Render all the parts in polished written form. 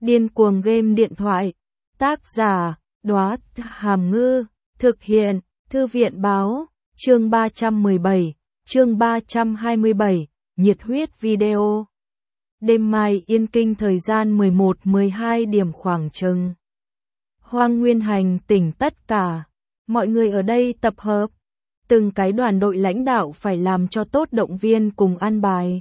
Điên cuồng game điện thoại. Tác giả, Đóa Hàm Ngư. Thực hiện, Thư viện Báo. Chương 317, chương 327, nhiệt huyết video. Đêm mai Yên Kinh thời gian 11-12 điểm khoảng chừng. Hoang Nguyên Hành tỉnh tất cả. Mọi người ở đây tập hợp. Từng cái đoàn đội lãnh đạo phải làm cho tốt động viên cùng an bài.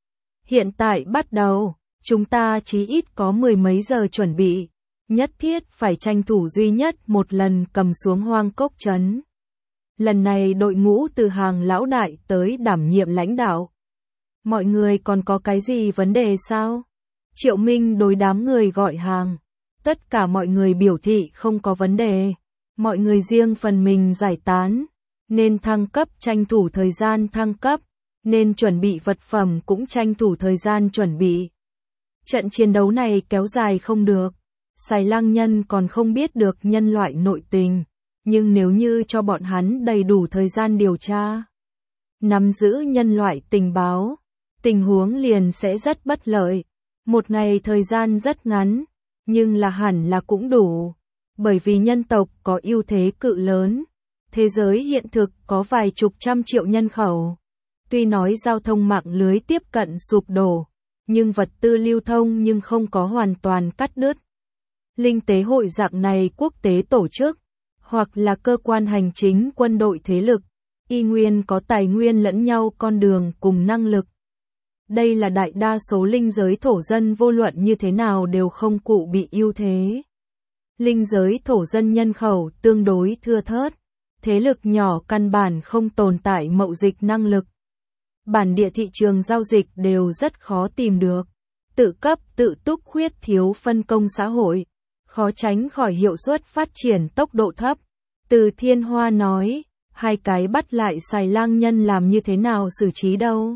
Hiện tại bắt đầu, chúng ta chí ít có mười mấy giờ chuẩn bị. Nhất thiết phải tranh thủ duy nhất một lần cầm xuống Hoang Cốc trấn. Lần này đội ngũ từ hàng lão đại tới đảm nhiệm lãnh đạo. Mọi người còn có cái gì vấn đề sao? Triệu Minh đối đám người gọi hàng. Tất cả mọi người biểu thị không có vấn đề. Mọi người riêng phần mình giải tán. Nên thăng cấp tranh thủ thời gian thăng cấp. Nên chuẩn bị vật phẩm cũng tranh thủ thời gian chuẩn bị. Trận chiến đấu này kéo dài không được. Sài Lang Nhân còn không biết được nhân loại nội tình. Nhưng nếu như cho bọn hắn đầy đủ thời gian điều tra, nắm giữ nhân loại tình báo, tình huống liền sẽ rất bất lợi. Một ngày thời gian rất ngắn, nhưng là hẳn là cũng đủ. Bởi vì nhân tộc có ưu thế cự lớn. Thế giới hiện thực có vài chục trăm triệu nhân khẩu. Tuy nói giao thông mạng lưới tiếp cận sụp đổ, nhưng vật tư lưu thông nhưng không có hoàn toàn cắt đứt. Linh tế hội dạng này quốc tế tổ chức, hoặc là cơ quan hành chính quân đội thế lực, y nguyên có tài nguyên lẫn nhau con đường cùng năng lực. Đây là đại đa số linh giới thổ dân vô luận như thế nào đều không cụ bị ưu thế. Linh giới thổ dân nhân khẩu tương đối thưa thớt, thế lực nhỏ căn bản không tồn tại mậu dịch năng lực. Bản địa thị trường giao dịch đều rất khó tìm được, tự cấp tự túc khuyết thiếu phân công xã hội, khó tránh khỏi hiệu suất phát triển tốc độ thấp. Từ Thiên Hoa nói, hai cái bắt lại Sài Lang Nhân làm như thế nào xử trí đâu?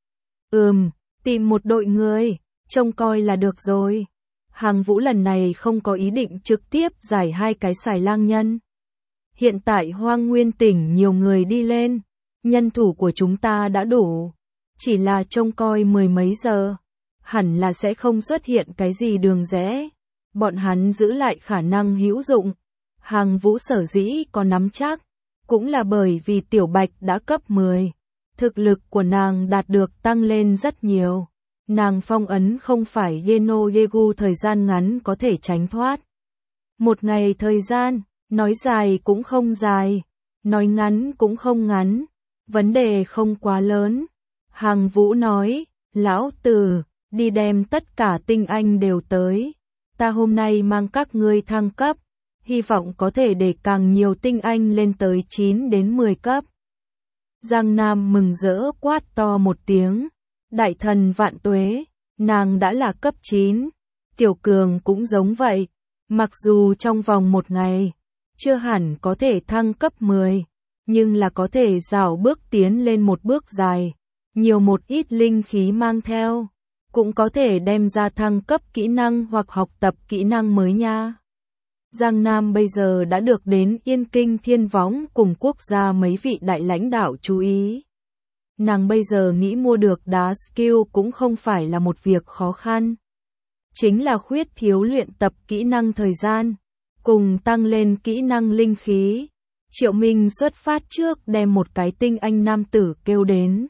Tìm một đội người, trông coi là được rồi. Hàng Vũ lần này không có ý định trực tiếp giải hai cái Sài Lang Nhân. Hiện tại Hoang Nguyên tỉnh nhiều người đi lên, nhân thủ của chúng ta đã đủ. Chỉ là trông coi mười mấy giờ, hẳn là sẽ không xuất hiện cái gì đường rẽ. Bọn hắn giữ lại khả năng hữu dụng. Hàng Vũ sở dĩ có nắm chắc, cũng là bởi vì Tiểu Bạch đã cấp 10. Thực lực của nàng đạt được tăng lên rất nhiều. Nàng phong ấn không phải Geno Yegu thời gian ngắn có thể tránh thoát. Một ngày thời gian, nói dài cũng không dài, nói ngắn cũng không ngắn, vấn đề không quá lớn. Hàng Vũ nói, lão tử, đi đem tất cả tinh anh đều tới. Ta hôm nay mang các ngươi thăng cấp, hy vọng có thể để càng nhiều tinh anh lên tới 9 đến 10 cấp. Giang Nam mừng rỡ quát to một tiếng, đại thần vạn tuế, nàng đã là cấp 9, Tiểu Cường cũng giống vậy, mặc dù trong vòng một ngày, chưa hẳn có thể thăng cấp 10, nhưng là có thể rảo bước tiến lên một bước dài, nhiều một ít linh khí mang theo, cũng có thể đem ra thăng cấp kỹ năng hoặc học tập kỹ năng mới nha. Giang Nam bây giờ đã được đến Yên Kinh Thiên Võng cùng quốc gia mấy vị đại lãnh đạo chú ý. Nàng bây giờ nghĩ mua được đá skill cũng không phải là một việc khó khăn. Chính là khuyết thiếu luyện tập kỹ năng thời gian, cùng tăng lên kỹ năng linh khí. Triệu Minh xuất phát trước đem một cái tinh anh nam tử kêu đến.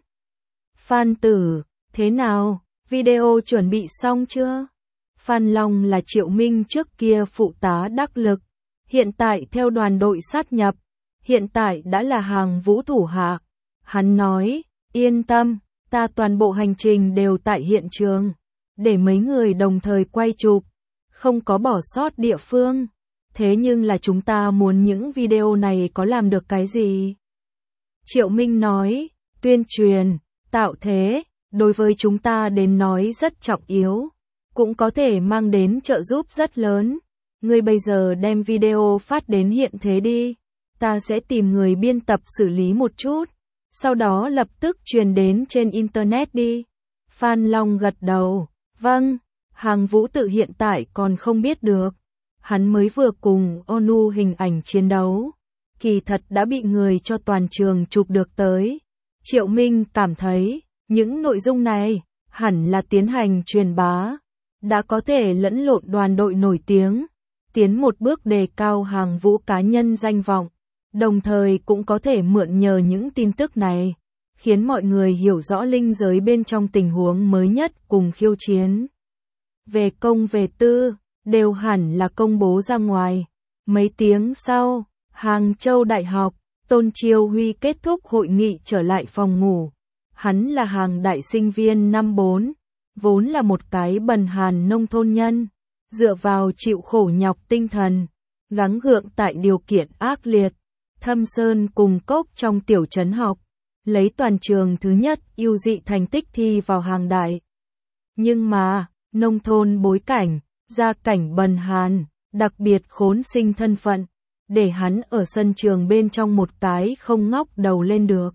Phan tử, thế nào, video chuẩn bị xong chưa? Phan Long là Triệu Minh trước kia phụ tá đắc lực, hiện tại theo đoàn đội sát nhập, hiện tại đã là Hàng Vũ thủ hạ. Hắn nói, yên tâm, ta toàn bộ hành trình đều tại hiện trường, để mấy người đồng thời quay chụp, không có bỏ sót địa phương. Thế nhưng là chúng ta muốn những video này có làm được cái gì? Triệu Minh nói, tuyên truyền, tạo thế, đối với chúng ta đến nói rất trọng yếu. Cũng có thể mang đến trợ giúp rất lớn. Ngươi bây giờ đem video phát đến hiện thế đi. Ta sẽ tìm người biên tập xử lý một chút. Sau đó lập tức truyền đến trên internet đi. Phan Long gật đầu. Vâng, Hàng Vũ tự hiện tại còn không biết được. Hắn mới vừa cùng ONU hình ảnh chiến đấu. Kỳ thật đã bị người cho toàn trường chụp được tới. Triệu Minh cảm thấy, những nội dung này, hẳn là tiến hành truyền bá. đã có thể lẫn lộn đoàn đội nổi tiếng, tiến một bước đề cao hàng vũ cá nhân danh vọng, đồng thời cũng có thể mượn nhờ những tin tức này, khiến mọi người hiểu rõ linh giới bên trong tình huống mới nhất cùng khiêu chiến. Về công về tư, đều hẳn là công bố ra ngoài. Mấy tiếng sau, Hàng Châu Đại học, Tôn Chiêu Huy kết thúc hội nghị trở lại phòng ngủ. Hắn là hàng đại sinh viên năm 4, vốn là một cái bần hàn nông thôn nhân, dựa vào chịu khổ nhọc tinh thần, gắng gượng tại điều kiện ác liệt, thâm sơn cùng cốc trong tiểu trấn học, lấy toàn trường thứ nhất ưu dị thành tích thi vào hàng đại. Nhưng mà, nông thôn bối cảnh, gia cảnh bần hàn, đặc biệt khốn sinh thân phận, để hắn ở sân trường bên trong một cái không ngóc đầu lên được.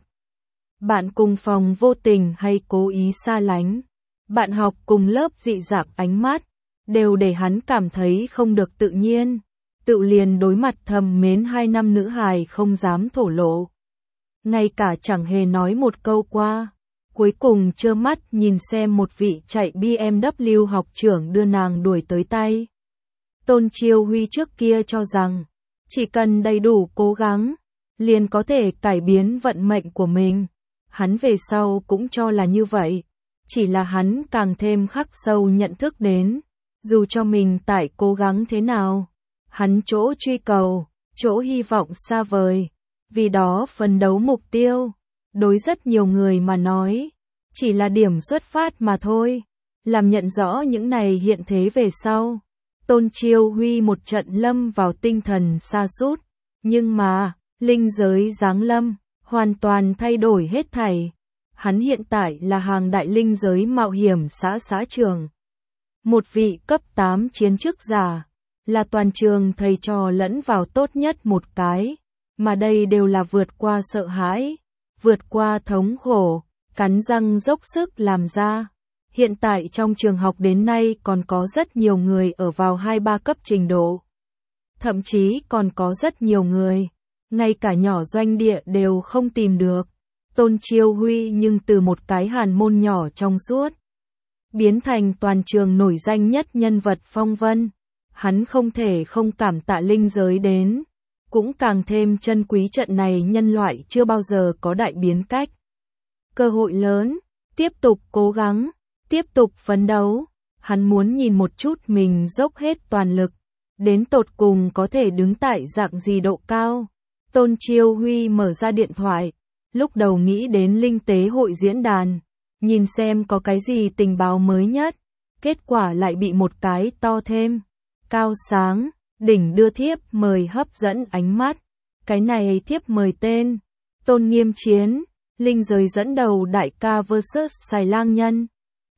Bạn cùng phòng vô tình hay cố ý xa lánh, bạn học cùng lớp dị dạng ánh mắt, đều để hắn cảm thấy không được tự nhiên, tự liền đối mặt thầm mến 2 năm nữ hài không dám thổ lộ. Ngay cả chẳng hề nói một câu qua, cuối cùng trơ mắt nhìn xem một vị chạy BMW học trưởng đưa nàng đuổi tới tay. Tôn Chiêu Huy trước kia cho rằng, chỉ cần đầy đủ cố gắng, liền có thể cải biến vận mệnh của mình. Hắn về sau cũng cho là như vậy, chỉ là hắn càng thêm khắc sâu nhận thức đến, dù cho mình tại cố gắng thế nào, hắn chỗ truy cầu, chỗ hy vọng xa vời, vì đó phấn đấu mục tiêu, đối rất nhiều người mà nói, chỉ là điểm xuất phát mà thôi. Làm nhận rõ những này hiện thế về sau, Tôn Chiêu Huy một trận lâm vào tinh thần sa sút, nhưng mà, linh giới giáng lâm, hoàn toàn thay đổi hết thảy. Hắn hiện tại là hàng đại linh giới mạo hiểm xã trường. Một vị cấp 8 chiến chức giả, là toàn trường thầy trò lẫn vào tốt nhất một cái, mà đây đều là vượt qua sợ hãi, vượt qua thống khổ, cắn răng dốc sức làm ra. Hiện tại trong trường học đến nay còn có rất nhiều người ở vào 2-3 cấp trình độ. Thậm chí còn có rất nhiều người, ngay cả nhỏ doanh địa đều không tìm được. Tôn Chiêu Huy nhưng từ một cái hàn môn nhỏ trong suốt, biến thành toàn trường nổi danh nhất nhân vật phong vân. Hắn không thể không cảm tạ linh giới đến, cũng càng thêm trân quý trận này nhân loại chưa bao giờ có đại biến cách. Cơ hội lớn, tiếp tục cố gắng, tiếp tục phấn đấu. Hắn muốn nhìn một chút mình dốc hết toàn lực, đến tột cùng có thể đứng tại dạng gì độ cao. Tôn Chiêu Huy mở ra điện thoại, lúc đầu nghĩ đến linh tế hội diễn đàn, nhìn xem có cái gì tình báo mới nhất, kết quả lại bị một cái to thêm, cao sáng, đỉnh đưa thiếp mời hấp dẫn ánh mắt. Cái này thiếp mời tên, Tôn Nghiêm Chiến, linh giới dẫn đầu đại ca vs Xài Lang Nhân.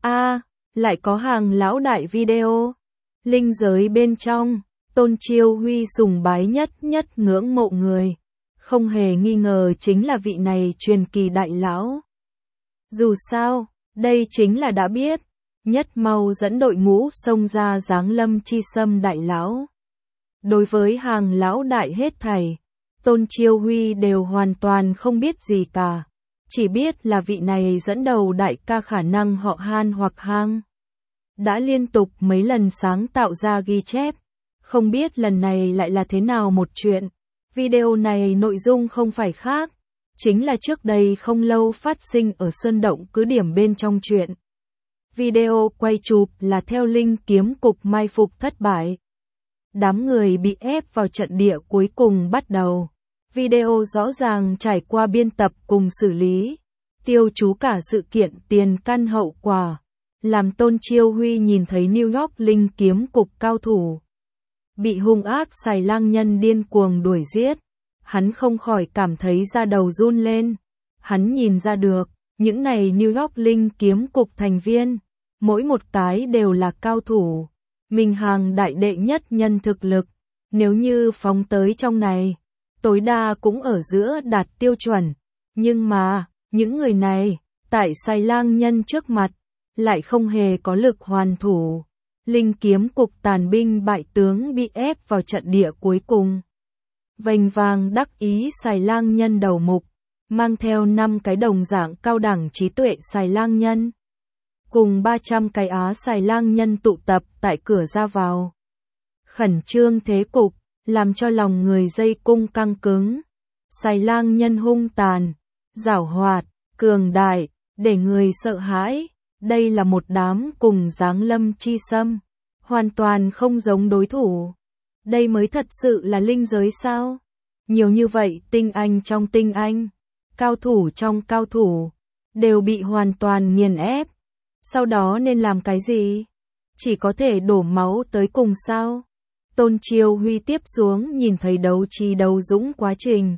Lại có hàng lão đại video. Linh giới bên trong, Tôn Chiêu Huy sùng bái nhất ngưỡng mộ người, không hề nghi ngờ chính là vị này truyền kỳ đại lão. Dù sao, đây chính là đã biết, nhất mau dẫn đội ngũ xông ra giáng lâm chi xâm đại lão. Đối với hàng lão đại hết thảy, Tôn Chiêu Huy đều hoàn toàn không biết gì cả, chỉ biết là vị này dẫn đầu đại ca khả năng họ Han hoặc Hang. Đã liên tục mấy lần sáng tạo ra ghi chép, không biết lần này lại là thế nào một chuyện. Video này nội dung không phải khác, chính là trước đây không lâu phát sinh ở Sơn Động cứ điểm bên trong chuyện. Video quay chụp là theo linh kiếm cục mai phục thất bại. Đám người bị ép vào trận địa cuối cùng bắt đầu. Video rõ ràng trải qua biên tập cùng xử lý, tiêu chú cả sự kiện tiền căn hậu quả, làm Tôn Chiêu Huy nhìn thấy New York linh kiếm cục cao thủ bị hung ác Xài Lang Nhân điên cuồng đuổi giết. Hắn không khỏi cảm thấy da đầu run lên. Hắn nhìn ra được, những này New York linh kiếm cục thành viên, mỗi một cái đều là cao thủ. Mình hàng đại đệ nhất nhân thực lực, nếu như phóng tới trong này, tối đa cũng ở giữa đạt tiêu chuẩn. Nhưng mà, những người này, tại Xài Lang Nhân trước mặt, lại không hề có lực hoàn thủ. Linh kiếm cục tàn binh bại tướng bị ép vào trận địa cuối cùng. Vênh vang đắc ý Xài Lang Nhân đầu mục, mang theo 5 cái đồng dạng cao đẳng trí tuệ Xài Lang Nhân. cùng 300 cái Á Xài Lang nhân tụ tập tại cửa ra vào. Khẩn trương thế cục, làm cho lòng người dây cung căng cứng. Xài Lang nhân hung tàn, giảo hoạt, cường đại, để người sợ hãi. Đây là một đám cùng giáng lâm chi xâm, hoàn toàn không giống đối thủ. Đây mới thật sự là linh giới sao? Nhiều như vậy tinh anh trong tinh anh, cao thủ trong cao thủ, đều bị hoàn toàn nghiền ép. Sau đó nên làm cái gì? Chỉ có thể đổ máu tới cùng sao? Tôn Chiêu Huy tiếp xuống nhìn thấy đấu trí đấu dũng quá trình.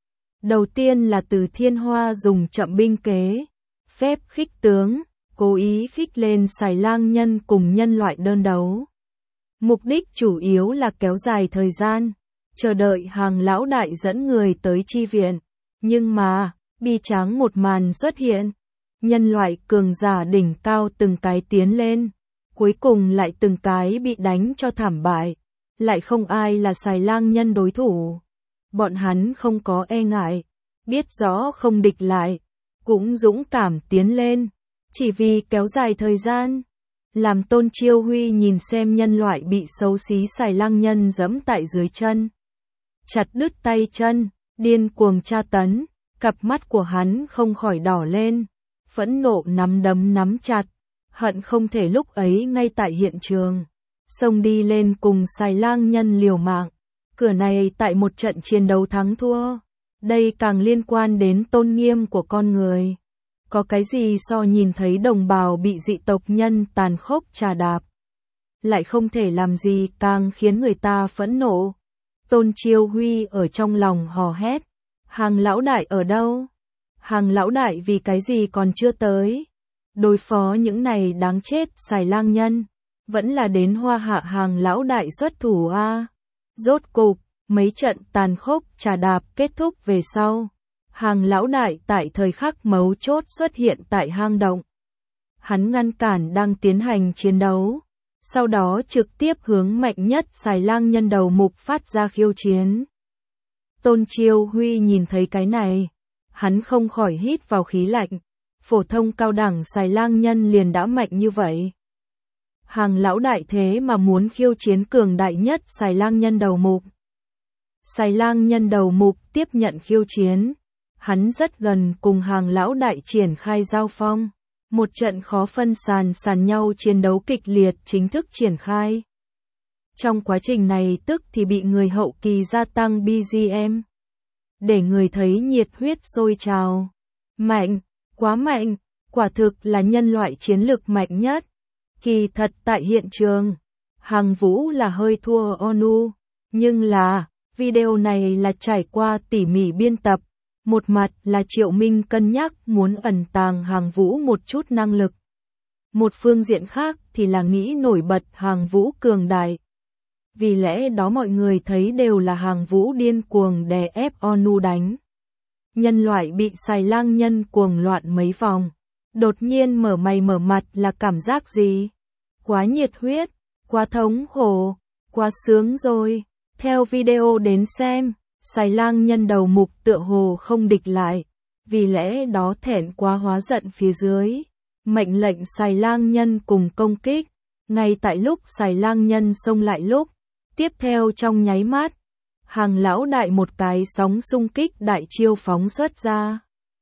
Đầu tiên là Từ Thiên Hoa dùng chậm binh kế, phép khích tướng, cố ý khích lên Xài Lang nhân cùng nhân loại đơn đấu. Mục đích chủ yếu là kéo dài thời gian, chờ đợi Hàng lão đại dẫn người tới chi viện. Nhưng mà, bi tráng một màn xuất hiện. Nhân loại cường giả đỉnh cao từng cái tiến lên, cuối cùng lại từng cái bị đánh cho thảm bại. Lại không ai là Xài Lang nhân đối thủ. Bọn hắn không có e ngại, biết rõ không địch lại, cũng dũng cảm tiến lên, chỉ vì kéo dài thời gian. Làm Tôn Chiêu Huy nhìn xem nhân loại bị xấu xí Xài Lang nhân giẫm tại dưới chân, chặt đứt tay chân, điên cuồng tra tấn, cặp mắt của hắn không khỏi đỏ lên, phẫn nộ nắm đấm nắm chặt, hận không thể lúc ấy ngay tại hiện trường xông đi lên cùng Xài Lang nhân liều mạng. Cửa này tại một trận chiến đấu thắng thua, đây càng liên quan đến tôn nghiêm của con người. Có cái gì so nhìn thấy đồng bào bị dị tộc nhân tàn khốc trà đạp, lại không thể làm gì càng khiến người ta phẫn nộ. Tôn Chiêu Huy ở trong lòng hò hét, Hàng lão đại ở đâu? Hàng lão đại vì cái gì còn chưa tới? Đối phó những này đáng chết Xài Lang nhân, vẫn là đến Hoa Hạ Hàng lão đại xuất thủ a. Rốt cục, mấy trận tàn khốc trà đạp kết thúc về sau, Hàng lão đại tại thời khắc mấu chốt xuất hiện tại hang động. Hắn ngăn cản đang tiến hành chiến đấu, sau đó trực tiếp hướng mạnh nhất Xài Lang nhân đầu mục phát ra khiêu chiến. Tôn Chiêu Huy nhìn thấy cái này, hắn không khỏi hít vào khí lạnh, phổ thông cao đẳng Xài Lang nhân liền đã mạnh như vậy. Hàng lão đại thế mà muốn khiêu chiến cường đại nhất Xài Lang nhân đầu mục. Xài Lang nhân đầu mục tiếp nhận khiêu chiến, hắn rất gần cùng Hàng lão đại triển khai giao phong. Một trận khó phân sàn nhau chiến đấu kịch liệt chính thức triển khai. Trong quá trình này tức thì bị người hậu kỳ gia tăng BGM, để người thấy nhiệt huyết sôi trào. Mạnh, quá mạnh, quả thực là nhân loại chiến lực mạnh nhất. Kỳ thật tại hiện trường, Hàng Vũ là hơi thua ONU, nhưng là, video này là trải qua tỉ mỉ biên tập. Một mặt là Triệu Minh cân nhắc muốn ẩn tàng Hàng Vũ một chút năng lực. Một phương diện khác thì là nghĩ nổi bật Hàng Vũ cường đại. Vì lẽ đó mọi người thấy đều là Hàng Vũ điên cuồng đè ép ONU đánh. Nhân loại bị Xài Lang nhân cuồng loạn mấy vòng. Đột nhiên mở mày mở mặt là cảm giác gì? Quá nhiệt huyết, quá thống khổ, quá sướng rồi. Theo video đến xem, Xài Lang nhân đầu mục tựa hồ không địch lại, vì lẽ đó thẹn quá hóa giận phía dưới, mệnh lệnh Xài Lang nhân cùng công kích. Ngay tại lúc Xài Lang nhân xông lại lúc, tiếp theo trong nháy mắt, Hàng lão đại một cái sóng xung kích đại chiêu phóng xuất ra.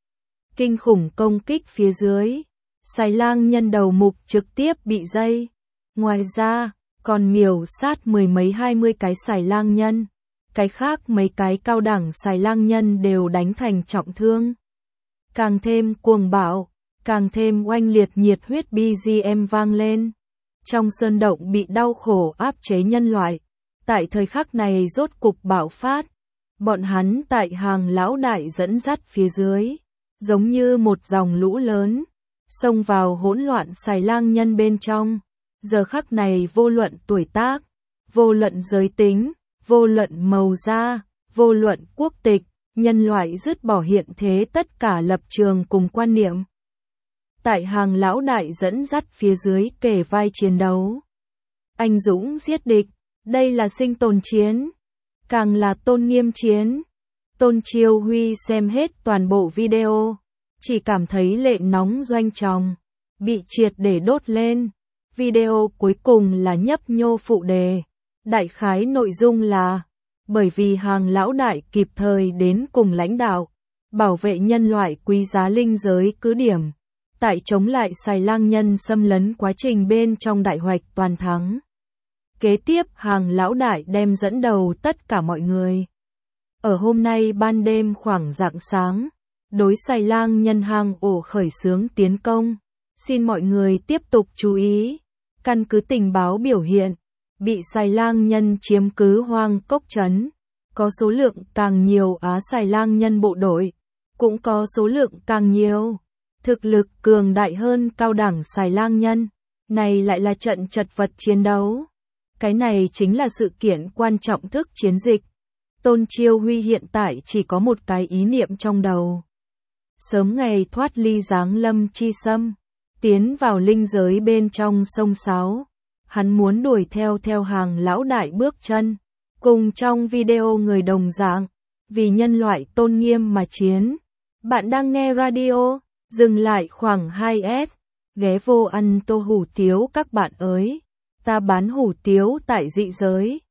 Kinh khủng công kích phía dưới, Xài Lang nhân đầu mục trực tiếp bị dây. Ngoài ra, còn miểu sát mười mấy 20 cái Xài Lang nhân. Cái khác mấy cái cao đẳng Xài Lang nhân đều đánh thành trọng thương. Càng thêm cuồng bạo, càng thêm oanh liệt nhiệt huyết BGM vang lên. Trong sơn động bị đau khổ áp chế nhân loại, tại thời khắc này rốt cục bạo phát. Bọn hắn tại Hàng lão đại dẫn dắt phía dưới, giống như một dòng lũ lớn, xông vào hỗn loạn Xài Lang nhân bên trong. Giờ khắc này vô luận tuổi tác, vô luận giới tính, vô luận màu da, vô luận quốc tịch, nhân loại dứt bỏ hiện thế tất cả lập trường cùng quan niệm. Tại Hàng lão đại dẫn dắt phía dưới kề vai chiến đấu. Anh dũng giết địch, đây là sinh tồn chiến, càng là tôn nghiêm chiến. Tôn Chiêu Huy xem hết toàn bộ video, chỉ cảm thấy lệ nóng doanh tròng. bị triệt để đốt lên. Video cuối cùng là nhấp nhô phụ đề. Đại khái nội dung là, bởi vì Hàng lão đại kịp thời đến cùng lãnh đạo, bảo vệ nhân loại quý giá linh giới cứ điểm, tại chống lại xài lang nhân xâm lấn quá trình bên trong đại hoạch toàn thắng. Kế tiếp Hàng lão đại đem dẫn đầu tất cả mọi người. Ở hôm nay ban đêm khoảng rạng sáng, đối xài lang nhân hang ổ khởi xướng tiến công. Xin mọi người tiếp tục chú ý. Căn cứ tình báo biểu hiện, bị xài lang nhân chiếm cứ hoang cốc trấn. Có số lượng càng nhiều Á xài lang nhân bộ đội, cũng có số lượng càng nhiều. Thực lực cường đại hơn cao đẳng xài lang nhân. Này lại là trận chật vật chiến đấu. Cái này chính là sự kiện quan trọng thức chiến dịch. Tôn Chiêu Huy hiện tại chỉ có một cái ý niệm trong đầu. Sớm ngày thoát ly giáng lâm chi xâm, tiến vào linh giới bên trong sông Sáo. Hắn muốn đuổi theo Hàng lão đại bước chân, cùng trong video người đồng dạng, vì nhân loại tôn nghiêm mà chiến. Bạn đang nghe radio, dừng lại khoảng 2S, ghé vô ăn tô hủ tiếu các bạn ơi. Ta bán hủ tiếu tại dị giới.